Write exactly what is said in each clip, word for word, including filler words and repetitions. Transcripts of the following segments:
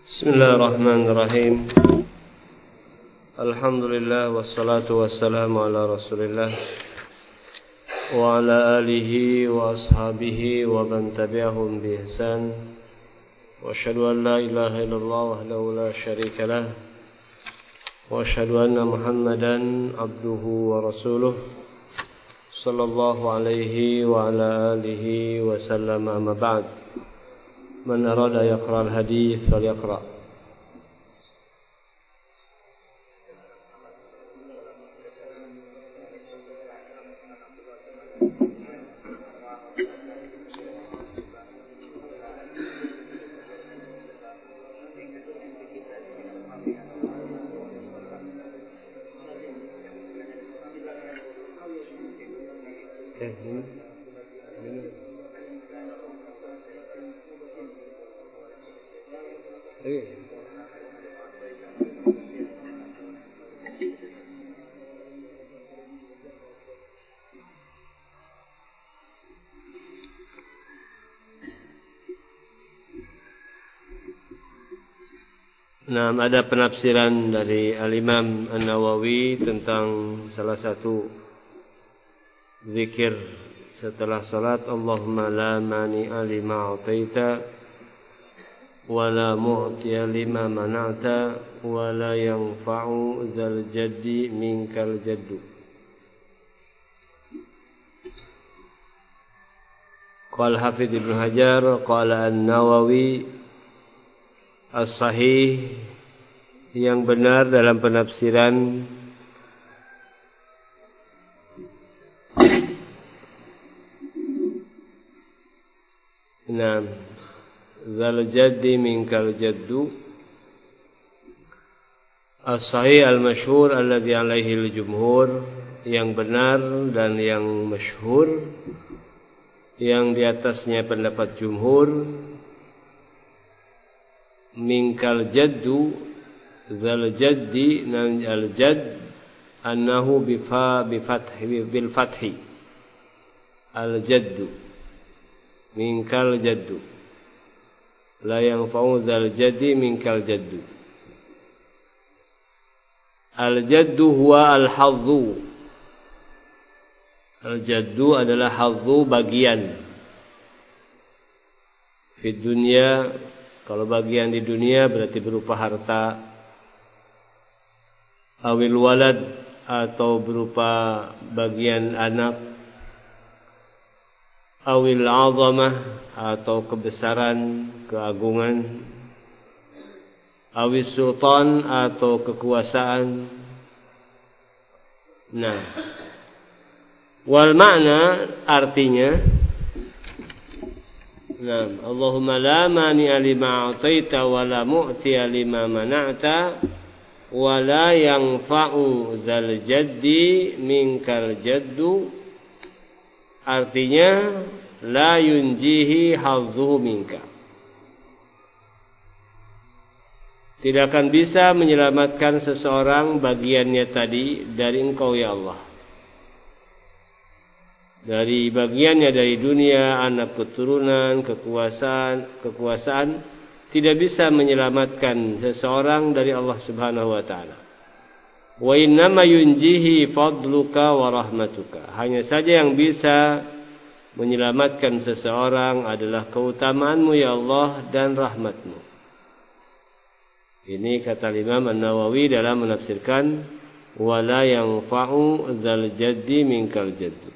Bismillahirrahmanirrahim. Alhamdulillah wassalatu wassalamu ala Rasulillah wa ala alihi wa ashabihi wa man tabi'ahum bi ihsan. Wa asyhadu an la ilaha illallah wahdahu la syarika lah. Wa asyhadu anna Muhammadan abduhu wa rasuluh sallallahu alaihi wa ala alihi wa sallam. Amma ba'd. Man arada yaqra al-hadith falyaqra. Nah, ada penafsiran dari Al-Imam An-Nawawi tentang salah satu zikir setelah salat. Allahumma la mani'a lima a'taita wa la mu'tiya lima mana'ta wa la yanfa'u dzal jaddi minkal jaddu. Qala Hafidz Ibnu Hajar, qala An-Nawawi, as-sahih, yang benar dalam penafsiran Naam zal jaddi minkal jaddu, as-sahih al-masyhur alladhi alaihi al-jumhur, yang benar dan yang masyhur, yang di atasnya pendapat jumhur. Minkal jaddu, zal jaddi, nan al jadd annahu bifa bi fathi bil fathi al jaddu, minkal jaddu la yanfa'u zal jaddi minkal jaddu. Al jaddu huwa al hadzu, al jaddu adalah hadzu, bagian di dunia. Kalau bagian di dunia berarti berupa harta, awil walad, atau berupa bagian anak, awil azamah, atau kebesaran, keagungan, awil sultan, atau kekuasaan. Nah, wal makna artinya, nah, Allahumma la mani'a lima a'taita wa la mu'tiya lima mana'ta wa la yanfa'u dzal jaddi minkal jaddu. Artinya, la yunjihi hadzuhu minka, tidak akan bisa menyelamatkan seseorang bagiannya tadi dari engkau ya Allah. Dari bagiannya dari dunia, anak keturunan, kekuasaan, kekuasaan tidak bisa menyelamatkan seseorang dari Allah Subhanahu wa taala. Wa innama yunjihi fadluka wa rahmatuka. Hanya saja yang bisa menyelamatkan seseorang adalah keutamaanmu ya Allah dan rahmatmu. Ini kata Imam An-Nawawi dalam menafsirkan wala yanfa'u dzal jaddi minkal jaddu.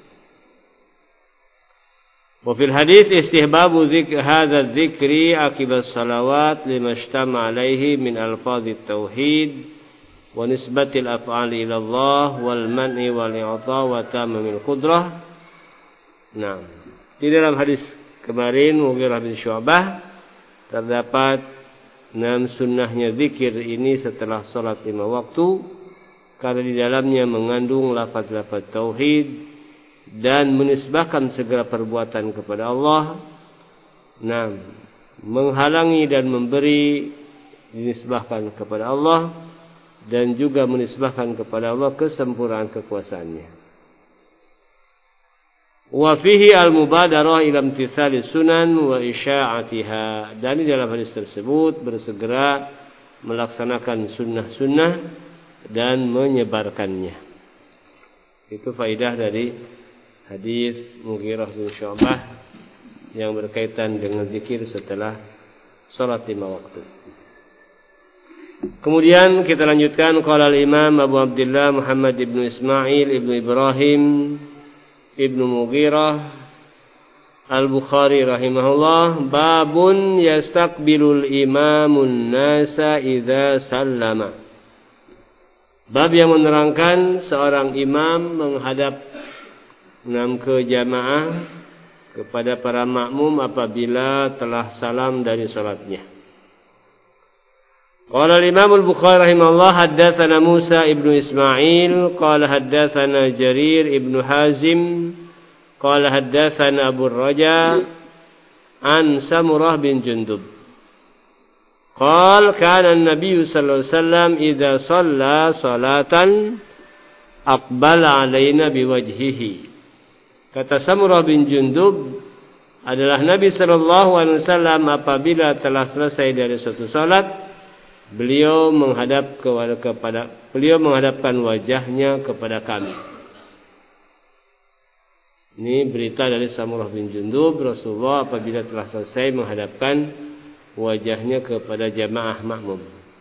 وفي الحديث استحباب ذكر هذا الذكر عقب الصلوات لما اجتمع عليه من ألفاظ التوحيد ونسبة الأفعال إلى الله والمنع والإعطاء وتمام القدرة. Nah, di dalam hadis kemarin Mughirah bin Syu'bah terdapat enam sunnahnya zikir ini setelah salat lima waktu, karena di dalamnya mengandung lafaz-lafaz tauhid dan menisbahkan segala perbuatan kepada Allah. Nah, menghalangi dan memberi dinisbahkan kepada Allah, dan juga menisbahkan kepada Allah kesempurnaan kekuasaannya. Wa fihi al-mubadarah ila imtithali sunan wa isya'atiha. Dan di dalam hadis tersebut bersegera melaksanakan sunnah-sunnah dan menyebarkannya. Itu faidah dari hadis Mughirah bin Syu'bah yang berkaitan dengan zikir setelah salat lima waktu. Kemudian kita lanjutkan qala al-Imam Abu Abdullah Muhammad ibn Ismail ibn Ibrahim ibn Mughirah Al-Bukhari rahimahullah, babun yastaqbilul imamun nasa idza sallama. Bab yang menerangkan seorang imam menghadap enam ke jamaah kepada para makmum apabila telah salam dari salatnya. Qala al-Imam al-Bukhari rahimahullah haddatsana Musa ibnu Ismail qala haddatsana Jarir ibnu Hazim qala haddatsana Abu Raja an Samurah bin Jundub qala kana an-nabiy sallallahu alaihi wasallam idza shalla salatan aqbala alaina biwajhihi. Kata Samurah bin Jundub adalah Nabi sallallahu alaihi wasallam apabila telah selesai dari suatu salat, beliau menghadap kepada beliau menghadapkan wajahnya kepada kami. Ini berita dari Samurah bin Jundub, Rasulullah apabila telah selesai menghadapkan wajahnya kepada jamaah makmum.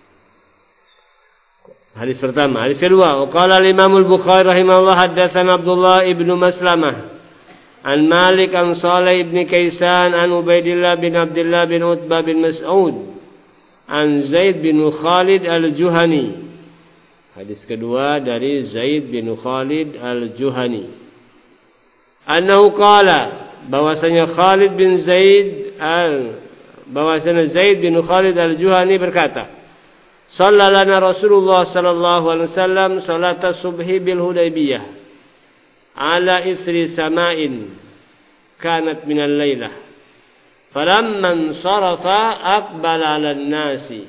Hadis pertama. Hadis kedua, qala al-Imam al-Bukhari rahimahullah haddatsana Abdullah ibnu Maslamah an Malik an Salih ibn Kaisan an Ubaidillah bin Abdullah bin Utbah bin Mas'ud an Zaid bin Khalid al-Juhani. Hadis kedua dari Zaid bin Khalid al-Juhani. Annahu qala, bahwasanya Khalid bin Zaid al bahwasanya Zaid bin Khalid al-Juhani berkata, "Shallallana Rasulullah sallallahu alaihi wasallam salat subhi bil Hudaybiyah ala ithri sama'in kanat min al-lailah. Falamman sarafa aqbala 'ala an-nasi."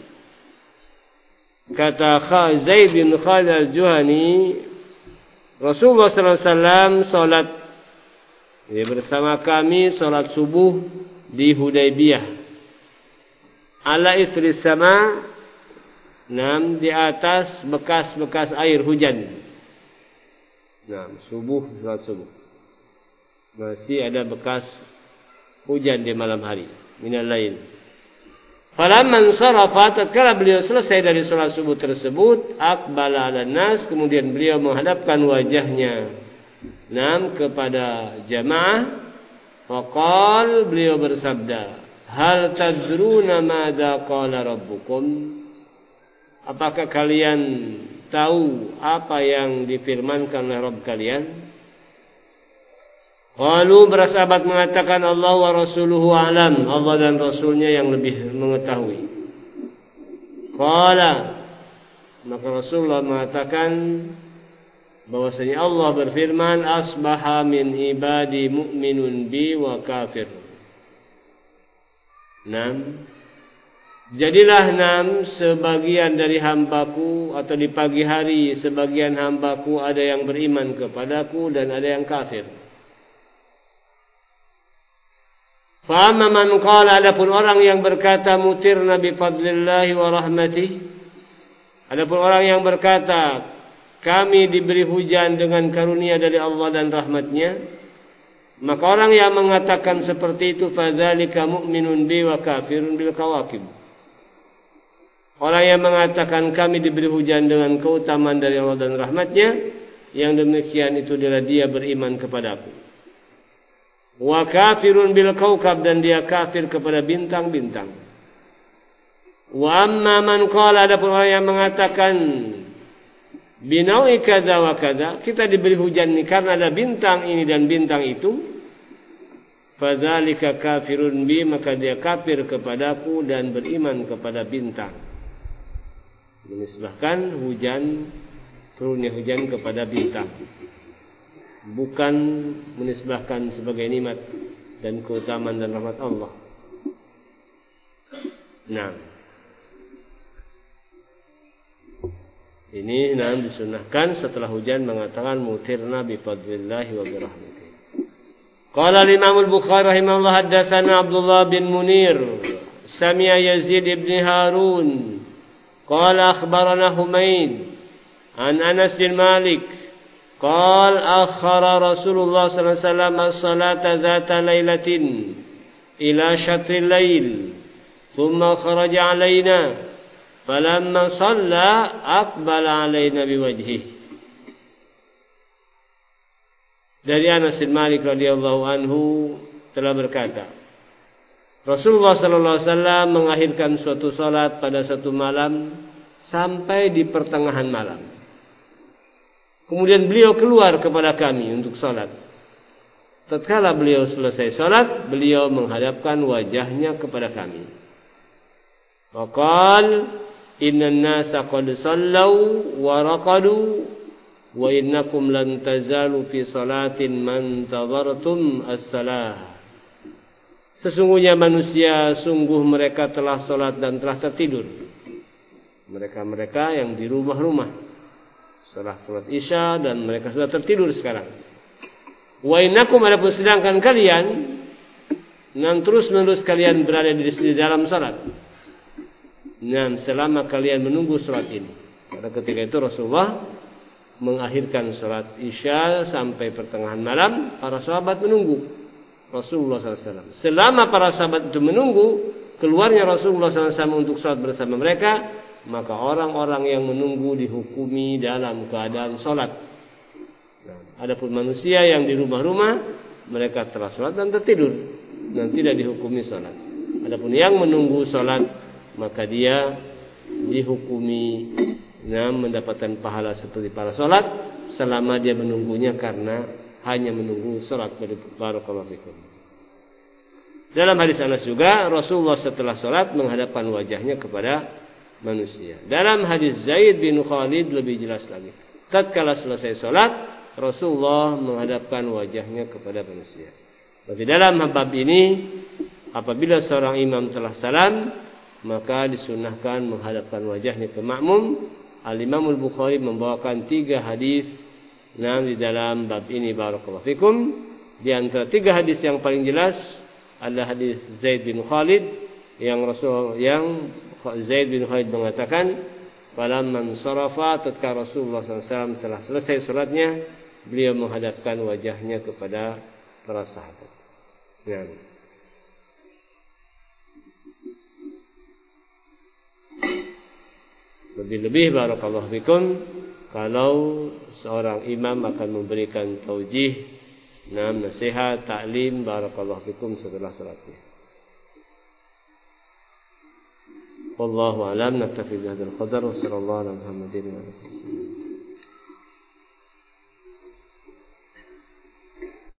Kata Zaid bin Khalid al-Juhani, Rasulullah sallallahu alaihi wasallam salat ya, bersama kami salat subuh di Hudaybiyah. Ala isri sama, nam di atas bekas-bekas air hujan. Nah, subuh salat subuh. Masih ada bekas hujan di malam hari, minal lail. Falamman sarafa, tatkala beliau selesai dari salat subuh tersebut, aqbala 'alan nas, kemudian beliau menghadapkan wajahnya nam kepada jamaah. Faqal, beliau bersabda, "Hal tadruna madza qala rabbukum?" Apakah kalian tahu apa yang difirmankan oleh Rabb kalian? Qalu, bersahabat mengatakan, Allah wa rasuluhu a'lam, Allah dan Rasulnya yang lebih mengetahui. Qala, maka Rasulullah mengatakan bahwasanya Allah berfirman, asbaha min ibadi mu'minun bi wa kafir. Nam, jadilah nam sebagian dari hambaku, atau di pagi hari sebagian hambaku ada yang beriman kepadaku dan ada yang kafir. Fa'amma man qala, adapun orang yang berkata mutirna bi fadlillahi wa rahmatih, adapun orang yang berkata kami diberi hujan dengan karunia dari Allah dan rahmatnya, maka orang yang mengatakan seperti itu fadzalika mu'minun bi wa kafirun bil kawakib. Orang yang mengatakan kami diberi hujan dengan keutamaan dari Allah dan rahmatnya, yang demikian itu adalah dia beriman kepadaku. Wa kafirun bil kaukab, dan dia kafir kepada bintang-bintang. Wa amma man qala, adapun orang yang mengatakan binaui kaza wa kaza, kita diberi hujan ini karena ada bintang ini dan bintang itu, fadzalika kafirun bi, maka dia kafir kepadaku dan beriman kepada bintang. Menisbahkan hujan, turunnya hujan kepada bintang, bukan menisbahkan sebagai nikmat dan keutamaan dan rahmat Allah. Nah, ini nam disunahkan setelah hujan mengatakan mutirna bi fadlillahi wa bi rahmatih. Qala al-Imam al-Bukhari rahimahullah haddatsana Abdullah bin Munir sami'a Yazid ibn Harun qala akhbarana Humaid an Anas bin Malik qala akhara Rasulullah sallallahu alaihi wasallam as-salata dzata lailatin ila syatril lail thumma kharaja alaina falamma shalla aqbala alaina biwajhihi. Dari Anas bin Malik radhiyallahu anhu telah berkata, Rasulullah sallallahu alaihi wasallam mengakhirkan suatu salat pada satu malam sampai di pertengahan malam. Kemudian beliau keluar kepada kami untuk salat. Tatkala beliau selesai salat, beliau menghadapkan wajahnya kepada kami. Waqal innan nasa qad sallau wa raqadu wa innakum lan tazalu fi salatin man tadhartum as-salah. Sesungguhnya manusia sungguh mereka telah salat dan telah tertidur. Mereka-mereka yang di rumah-rumah setelah salat Isya dan mereka sudah tertidur sekarang. Wa innakum adapun sedangkan kalian nan terus-menerus kalian berada di, di dalam salat. Nah, selama kalian menunggu salat ini. Pada ketika itu Rasulullah mengakhirkan salat Isya sampai pertengahan malam, para sahabat menunggu Rasulullah sallallahu alaihi wasallam. Selama para sahabat itu menunggu keluarnya Rasulullah sallallahu alaihi wasallam untuk salat bersama mereka, maka orang-orang yang menunggu dihukumi dalam keadaan salat. Nah, adapun manusia yang di rumah-rumah, mereka telah salat dan tertidur dan tidak dihukumi salat. Adapun yang menunggu salat, maka dia dihukumi nah, mendapatkan pahala seperti para salat selama dia menunggunya karena hanya menunggu salat. Barakallahu fikum. Dalam hadis Anas juga Rasulullah setelah salat menghadapkan wajahnya kepada manusia. Dalam hadis Zaid bin Khalid lebih jelas lagi. Tatkala selesai salat, Rasulullah menghadapkan wajahnya kepada manusia. Berarti dalam bab ini apabila seorang imam telah salam, maka disunahkan menghadapkan wajahnya ke makmum. Al-Imam Al-Bukhari membawakan tiga hadis nah, di dalam bab ini. Barakallahu fikum. Di antara tiga hadis yang paling jelas adalah hadis Zaid bin Khalid yang Rasul yang Zaid bin Khalid mengatakan, falamman sarafa, tatkala Rasulullah sallallahu alaihi wasallam telah selesai salatnya, beliau menghadapkan wajahnya kepada para sahabat. Ya. Lebih-lebih barakallahu fikum kalau seorang imam akan memberikan taujih, nasihat, taklim barakallahu fikum setelah salatnya. Wallahu a'lam. Naktafi bihadzal qadar wa sallallahu ala Muhammadin wa alihi wasallam.